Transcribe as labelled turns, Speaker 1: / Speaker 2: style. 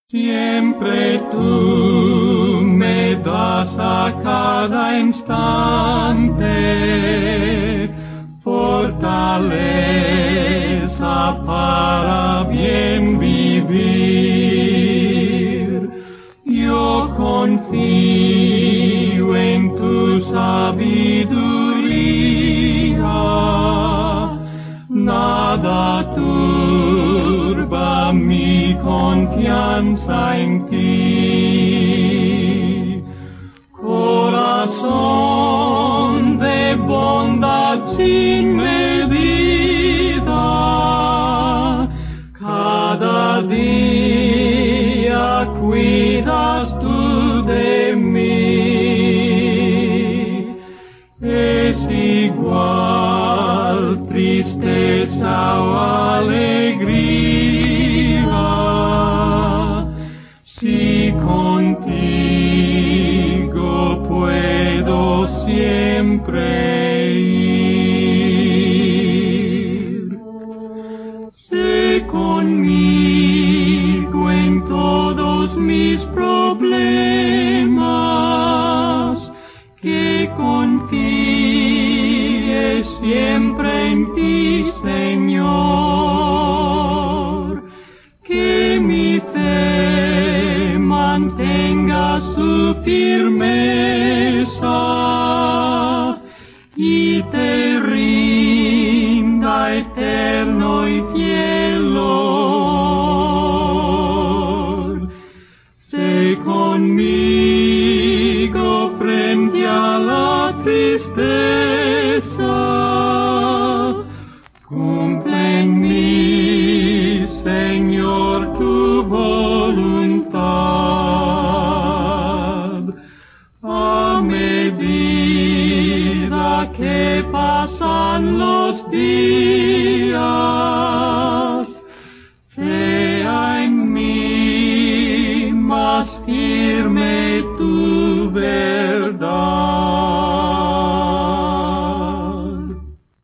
Speaker 1: Siempre tú me das a cada instante fortaleza para bien vivir. Yo confío en tu sabiduría, nada turba mi confianza en ti. Corazón de bondad sin medida, cada día cuidas tú de mí. Es igual tristeza o alegría, si contigo puedo siempre ir. Sé conmigo en todos mis problemas, que confíe siempre en ti, Señor, que mi fe mantenga su firmeza y te rinda eterno y fiel Lord. Sé conmigo frente a la tristeza, cumple en mí, Señor, tu voluntad. A medida que pasan los días,